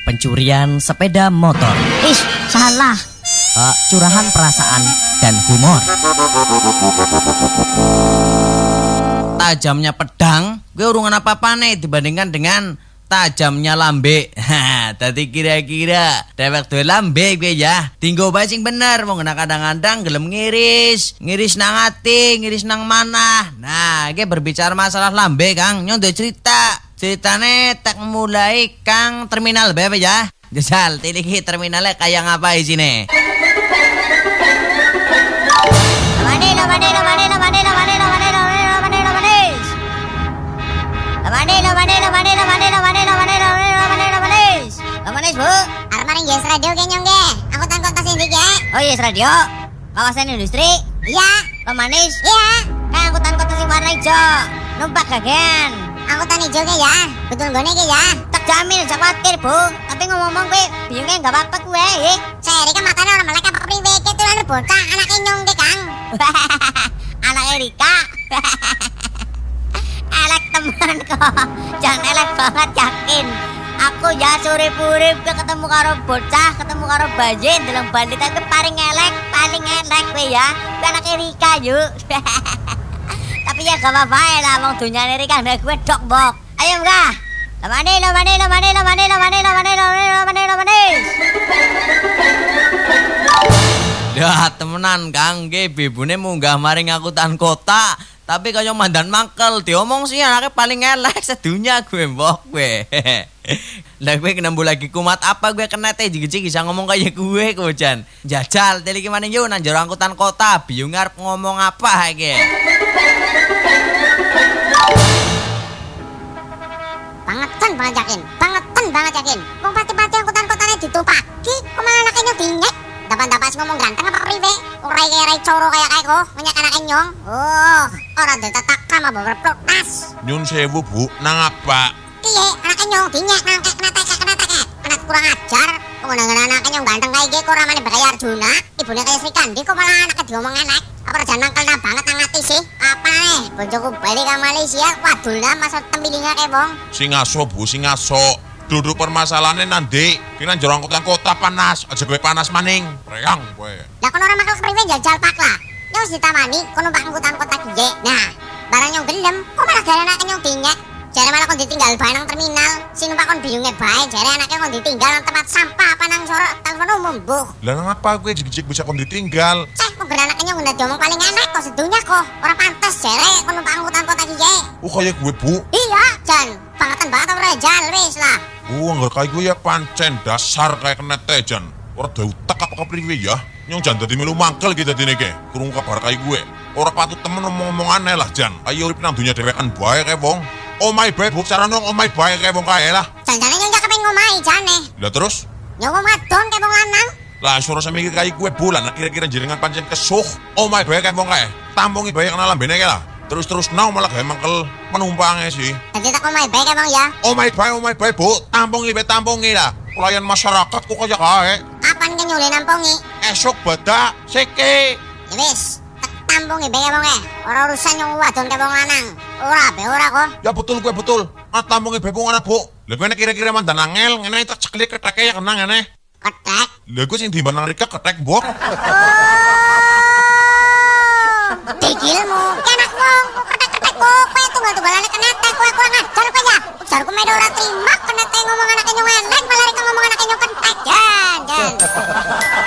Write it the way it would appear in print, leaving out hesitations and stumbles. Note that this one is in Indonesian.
pencurian sepeda motor. Ih, salah. Curahan perasaan dan humor. Tajamnya pedang, gue urungan apa-apa nih dibandingkan dengan tajamnya lambe. Tadi kira-kira dewek duwe lambe gue ya. Tinggo bae sing bener, mau ngena kadang-kadang gelem ngiris nang ati, ngiris nang manah. Nah, gue berbicara masalah lambe, Kang. Nyondo cerita. Ceritane tak mulai Kang terminal bae ya. Jajal, tiliki terminalnya kayak ngapa isine? Manis bu, arep maring Yes Radio kayaknya nge. Angkutan kota sindik ya. Oh Yes Radio, kawasan industri. Iya. Manis. Iya. Kayak angkutan kota sing warna hijau. Numpak gagen. Angkutan hijau ke ya. Betul gone ke ya. Tak jamin, jangan khawatir bu. Tapi ngomong-ngomong gue, bingungnya nggak apa-apa gue. Saya kan matanya orang melek apa priwe ke tulan bocah anaknya nyong ke Kang. Anak Erika. Elek teman kok. Jangan elek banget yakin. Aku ya surip-urip ketemu karo bocah, ketemu karo bajin dalam bandit aku paling elek gue ya. Gue anak Erika yuk. Tapi ya gak apa-apa lah, wong dunyane Erika ndak gue dok bok. Ayo enggak? Lamane. Dah temenan Kang, ge bebune munggah maring angkutan kota. Tapi kaya mandan mangkel, diomong sih anaknya paling elek sedunia gue mbok gue. Lah gue kenambu lagi kumat apa gue kena jigi-jigi bisa ngomong kayak gue kocan. Jajal teli gimana yuk nang jero angkutan kota, bingung ngarep ngomong apa iki. Bangetan banget yakin. Wong pati-pati angkutan kotane ditupaki, kok malah anaknya dinyek. Dapat ngomong ganteng apa priwe? Ora kaya coro kaya kok, nyak anake nyong. Oh, ora ditetakam apa berprotes. Nyun sewu bu, nang apa? Piye, anake nyong dinyek nang kena teke. Anak kurang ajar. Kok nang anake nyong ganteng kaya iki kok ora mane Bakaya Arjuna. Ibune kaya Sri Kandi kok malah anake diomong enak. Apa rejan nangkelna banget nang ati sih? Apa nih? Bojoku balik ka Malaysia, wadulna masa tembilinga kaya wong. Sing aso bu, sing aso. Duduk permasalahannya nanti kena jero angkutan kota panas, aja gue panas maning. Reang gue. Lah kono ora makel kepriwe jajal pak lah. Nyong wis ditawani kono numpak angkutan kota kiye. Nah, barang nyong gelem, kok malah gara anake nyong dinyek. Jare malah kon ditinggal bae nang terminal. Sing numpak kon biyunge bae, jare anake kon ditinggal nang tempat sampah apa nang sorok telepon umum, Bu. Lah ngapa gue jig-jig bisa kon ditinggal? Cek kok gara anake nyong udah diomong paling enak kok sedunya kok. Ora pantes jare kon numpak angkutan kota kiye. Kayak gue bu. Iya, Jan. Bangetan banget ora jal wis lah. Enggak kayak gue ya pancen dasar kayak kena tejan. Orang ada utak apa kepriwe ya? Nyong jan dadi melu mangkel kita dene ke. Kurung kabar kayak gue. Orang patut temen ngomong aneh lah Jan. Ayo urip nang dunya dhewekan bae kayak wong. Oh my bae bu, cara nong oh my bae kayak wong kae lah. Jan-jane nyong jak kepen ngomahi jane. Lah terus? Nyong ngadon kayak wong lanang. Lah suara saya mikir kayak gue bulan. Kira-kira jaringan pancen kesuh. Oh my bae kayak wong kae. Tampungi bae kena lambene kae lah. Terus nang malah gawe mangkel penumpangnya sih. Jadi tak omai bae kayak wong ya. Oh my bae bu, tampungi lah. Pelayan masyarakat kok kaya kae. Kapan ke nyule nampungi? Esok beda, seke. Ya wis, tak tampungi bae kayak wong e. Ora urusan nyong wadon kayak wong lanang. Ora kok. Ya betul gue betul. Tampungi bae wong ana bu. Lha kowe kira-kira mandan angel ngene tak ceklik keteke ya kena ngene. Ketek. Lha gue sing dimban nang Rika ketek mbok. Dikilmu, kenak wong, ketek-ketek kok, kowe tunggal-tunggalane kenetek, kowe kurang ajar kowe ya. Ujarku medo ora terima, kenetek ngomong anake nyong elek, malah rek ngomong anake nyong ketek, jan.